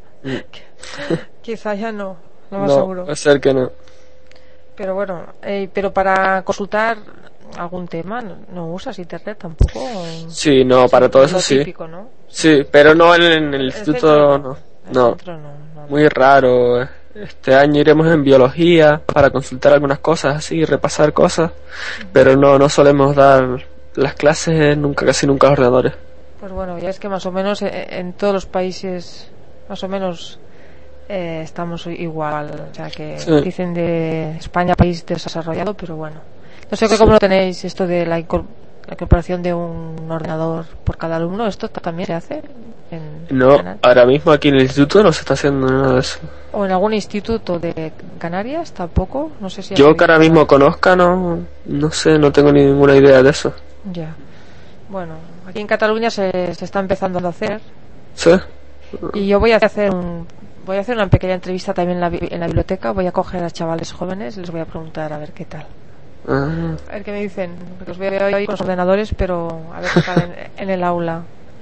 Quizá ya no más seguro. Puede ser que no. Pero bueno, pero para consultar algún tema no usas internet tampoco. Sí, no, para todo eso sí. Típico, ¿no? Sí, pero no en el instituto, no. Muy raro. Este año iremos en biología para consultar algunas cosas así, repasar cosas, pero no solemos dar las clases casi nunca a los ordenadores. Pues bueno, ya es que más o menos en todos los países más o menos estamos igual, o sea que dicen de España país desarrollado, pero bueno, no sé cómo lo tenéis esto de la incorporación de un ordenador por cada alumno. ¿Esto también se hace? No, ahora mismo aquí en el instituto no se está haciendo nada de eso. ¿O en algún instituto de Canarias tampoco? No sé si yo que ahora mismo conozca, no sé, no tengo ninguna idea de eso. Ya, bueno, aquí en Cataluña se está empezando a hacer. Sí. Y yo voy a hacer una pequeña entrevista también en la biblioteca. Voy a coger a chavales jóvenes y les voy a preguntar a ver qué tal. A ver qué me dicen, porque los veo hoy con los ordenadores, pero a ver qué tal en el aula.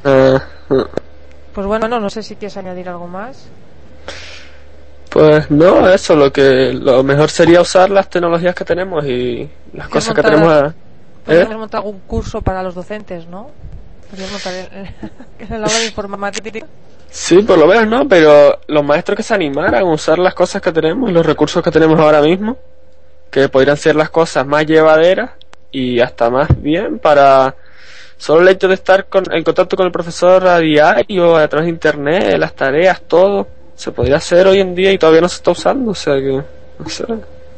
Pues bueno, no sé si quieres añadir algo más. Pues no, eso, lo mejor sería usar las tecnologías que tenemos y las cosas que tenemos. Podríamos montar algún curso para los docentes, ¿no? Podríamos montar en el aula de informática. Sí, por lo menos no, pero los maestros que se animaran a usar las cosas que tenemos y los recursos que tenemos ahora mismo, que podrían ser las cosas más llevaderas y hasta más bien para solo el hecho de estar en contacto con el profesor a diario, a través de internet, las tareas, todo, se podría hacer hoy en día y todavía no se está usando, o sea que, no sé.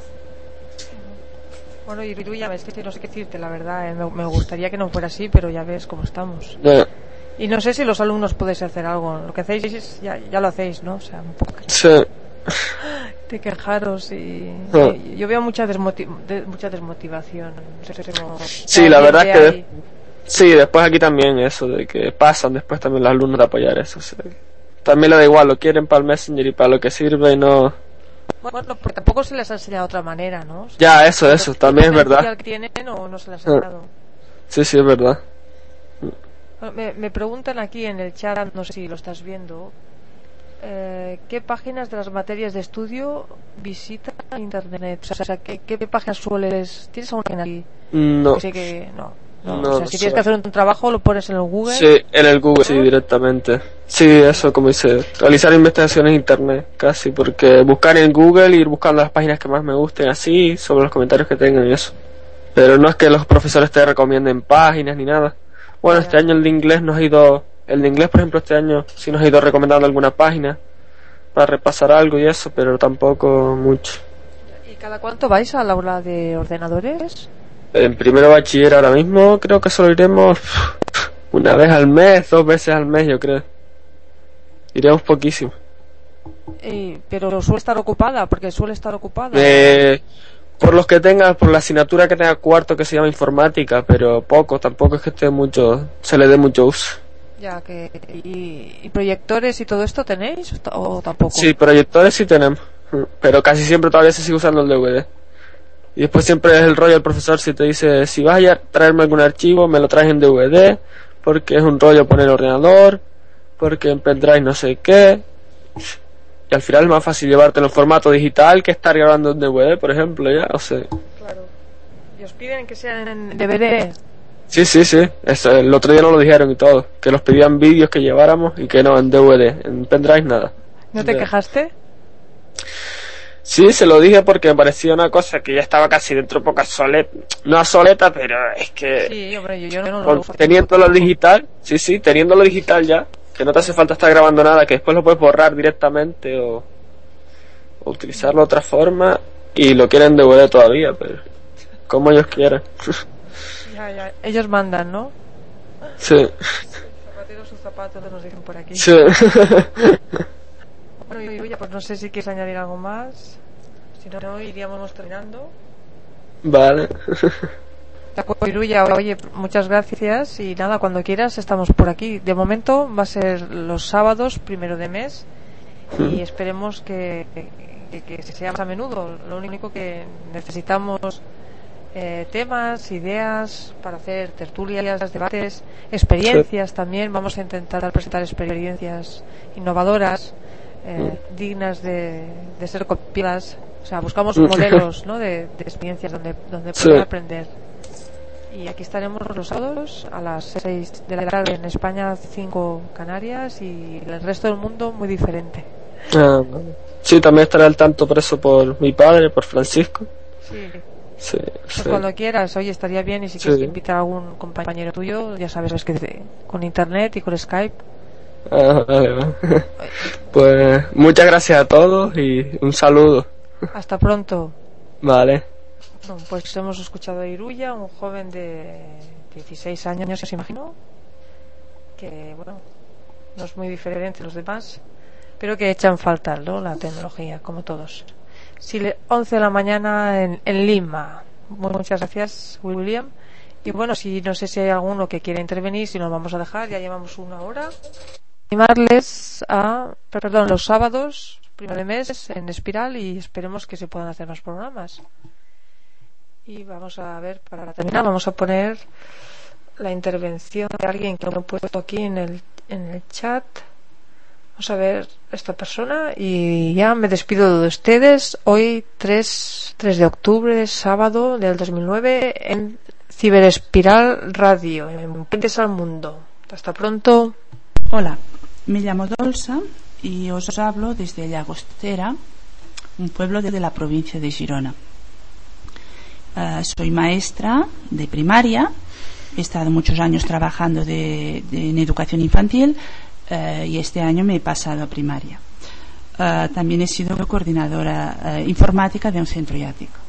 Bueno, y tú ya ves que no sé qué decirte, la verdad, me gustaría que no fuera así, pero ya ves cómo estamos. Y no sé si los alumnos podéis hacer algo. Lo que hacéis ya lo hacéis, ¿no? O sea, un poco. Sí. de quejaros y yo veo mucha desmotivación. Sí, la verdad que sí, después aquí también eso de que pasan después también los alumnos de apoyar eso. Sí. También le da igual, lo quieren para el Messenger y para lo que sirve y no. Bueno, porque tampoco se les ha enseñado de otra manera, ¿no? O sea, ya, eso, también es verdad. Que tienen, no se les ha enseñado. Sí, es verdad. Me preguntan aquí en el chat, no sé si lo estás viendo, ¿qué páginas de las materias de estudio visita internet? O sea, ¿qué páginas sueles? ¿Tienes alguna página aquí? No. Que sé que no. O sea, si tienes que hacer un trabajo, lo pones en el Google. Sí, en el Google, sí, directamente. Sí, eso, como dice, realizar investigaciones en internet, casi, porque buscar en Google y ir buscando las páginas que más me gusten, así, sobre los comentarios que tengan y eso. Pero no es que los profesores te recomienden páginas ni nada. Bueno, este año el de inglés, por ejemplo, este año sí nos ha ido recomendando alguna página para repasar algo y eso, pero tampoco mucho. ¿Y cada cuánto vais al aula de ordenadores? En primero bachiller ahora mismo creo que solo iremos una vez al mes, 2 veces al mes, yo creo. Iremos poquísimo. Pero suele estar ocupada, porque suele estar ocupada. Por la asignatura que tenga cuarto, que se llama informática, pero poco, tampoco es que esté mucho, se le dé mucho uso. Ya, ¿y proyectores y todo esto tenéis o tampoco? Sí, proyectores sí tenemos, pero casi siempre todavía se sigue usando el DVD. Y después siempre es el rollo del profesor, si te dice, si vas a traerme algún archivo, me lo traes en DVD, porque es un rollo poner el ordenador, porque en pendrive no sé qué. Y al final es más fácil llevártelo en formato digital que estar grabando en DVD, por ejemplo, ya, o sea. Claro. ¿Y os piden que sean en DVD? Sí. Eso, el otro día nos lo dijeron y todo, que nos pedían vídeos que lleváramos y que no, en DVD, en pendrive nada. ¿No te quejaste? Sí, se lo dije porque me parecía una cosa que ya estaba casi dentro poca no obsoleta, pero es que sí, hombre, yo no lo teniéndolo digital, teniéndolo digital ya, que no te hace falta estar grabando nada, que después lo puedes borrar directamente o utilizarlo de otra forma, y lo quieren DVD todavía, pero como ellos quieran. Ya, ellos mandan, ¿no? Sí. Sus zapatos nos dicen por aquí. Sí. Bueno, y pues no sé si quieres añadir algo más. Si no, iríamos terminando. Vale. Iruya, oye, muchas gracias y nada, cuando quieras estamos por aquí. De momento va a ser los sábados, 1 de mes, y esperemos que sea más a menudo. Lo único que necesitamos temas, ideas para hacer tertulias, debates, experiencias también. Vamos a intentar presentar experiencias innovadoras, dignas de ser copiadas. O sea, buscamos modelos, ¿no? de experiencias donde poder aprender. Y aquí estaremos los sábados a las 6 de la tarde en España, 5 Canarias, y el resto del mundo muy diferente. Sí, también estaré al tanto preso por mi padre, por Francisco. Sí. Pues cuando quieras, oye, estaría bien, y si quieres invitar a algún compañero tuyo, ya sabes que con internet y con Skype. Vale. Pues muchas gracias a todos y un saludo. Hasta pronto. Vale. Bueno, pues hemos escuchado a Iruya, un joven de 16 años, os imagino, que bueno, no es muy diferente de los demás, pero que echan falta, ¿no? La tecnología, como todos. 11 de la mañana en Lima. Muchas gracias, William. Y bueno, no sé si hay alguno que quiera intervenir, si nos vamos a dejar, ya llevamos 1 hora. Animarles los sábados, 1 de mes, en Espiral, y esperemos que se puedan hacer más programas. Y vamos a ver, para terminar, vamos a poner la intervención de alguien que me he puesto aquí en el chat. Vamos a ver esta persona y ya me despido de ustedes. Hoy 3 de octubre, sábado del 2009, en Ciberespiral Radio, en Puentes al Mundo. Hasta pronto. Hola, me llamo Dolsa y os hablo desde Llagostera, un pueblo de la provincia de Girona. Soy maestra de primaria, he estado muchos años trabajando en educación infantil, y este año me he pasado a primaria. También he sido coordinadora informática de un centro yático.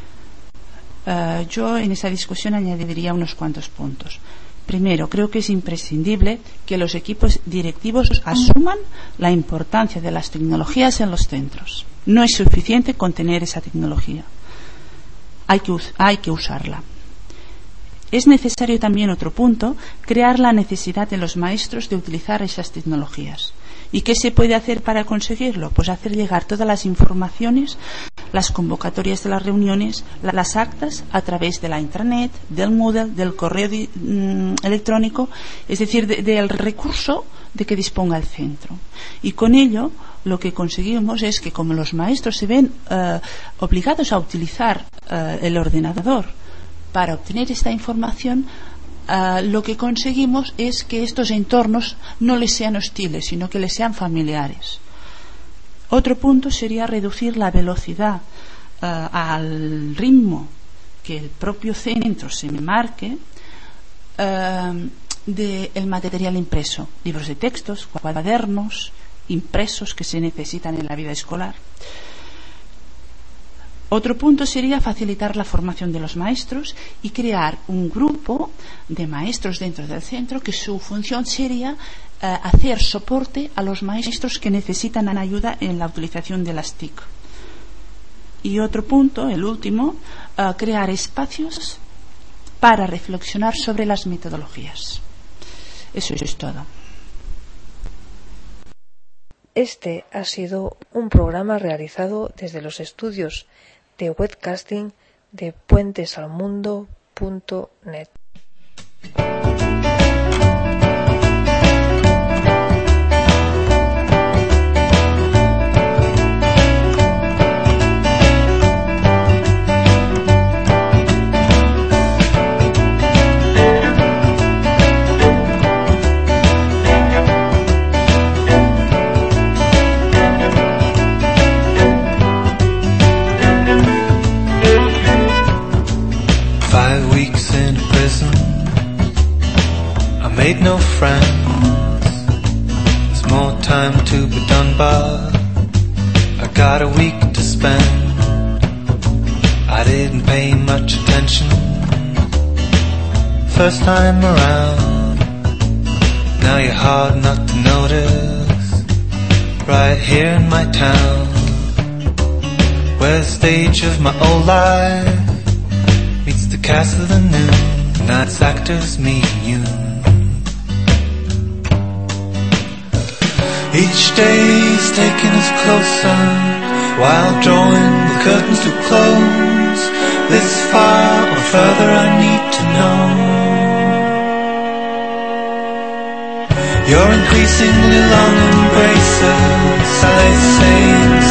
Yo en esa discusión añadiría unos cuantos puntos. Primero, creo que es imprescindible que los equipos directivos asuman la importancia de las tecnologías en los centros. No es suficiente con tener esa tecnología. Hay que usarla. Es necesario también, otro punto, crear la necesidad de los maestros de utilizar esas tecnologías. ¿Y qué se puede hacer para conseguirlo? Pues hacer llegar todas las informaciones, las convocatorias de las reuniones, las actas a través de la intranet, del Moodle, del correo electrónico, es decir, del recurso de que disponga el centro. Y con ello lo que conseguimos es que, como los maestros se ven obligados a utilizar el ordenador para obtener esta información, lo que conseguimos es que estos entornos no les sean hostiles, sino que les sean familiares. Otro punto sería reducir la velocidad al ritmo que el propio centro se marque del material impreso, libros de textos, cuadernos impresos que se necesitan en la vida escolar. Otro punto sería facilitar la formación de los maestros y crear un grupo de maestros dentro del centro que su función sería hacer soporte a los maestros que necesitan ayuda en la utilización de las TIC. Y otro punto, el último, crear espacios para reflexionar sobre las metodologías. Eso es todo. Este ha sido un programa realizado desde los estudios de webcasting de puentesalmundo.net. Made no friends. There's more time to be done, but I got a week to spend. I didn't pay much attention first time around. Now you're hard not to notice. Right here in my town, where the stage of my old life meets the cast of the new. Night's actors, me and you. Each day's taking us closer, while drawing the curtains to close. This far or further I need to know. Your increasingly long embraces, I say